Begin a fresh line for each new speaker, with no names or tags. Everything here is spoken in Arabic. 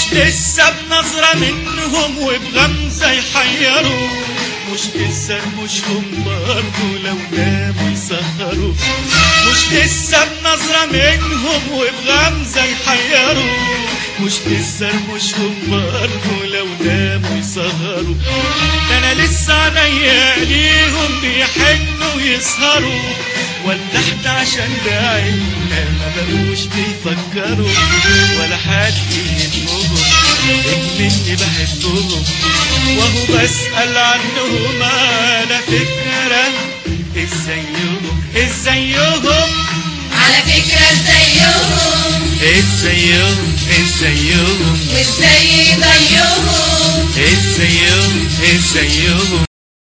لسه بنظرة منهم وبغمزة يحيروا، مش لسه رموشهم برضو لو ناموا يسهروا، مش لسه بنظرة منهم وبغمزة يحيروا، مش لسه رموشهم برضو لو ناموا يسهروا. ده انا لسه عينيا ليهم بيحنوا ويسهروا، ولا احنا عشان بعيدنا ما بقوش بيفكروا، ولا حد منهم مني بحبهم، وهو بسأل عنهم على فكرة ازيهم ازيهم،
على فكرة ازيهم
ازيهم ازيهم
وازاي زيهم
ازيهم ازيهم.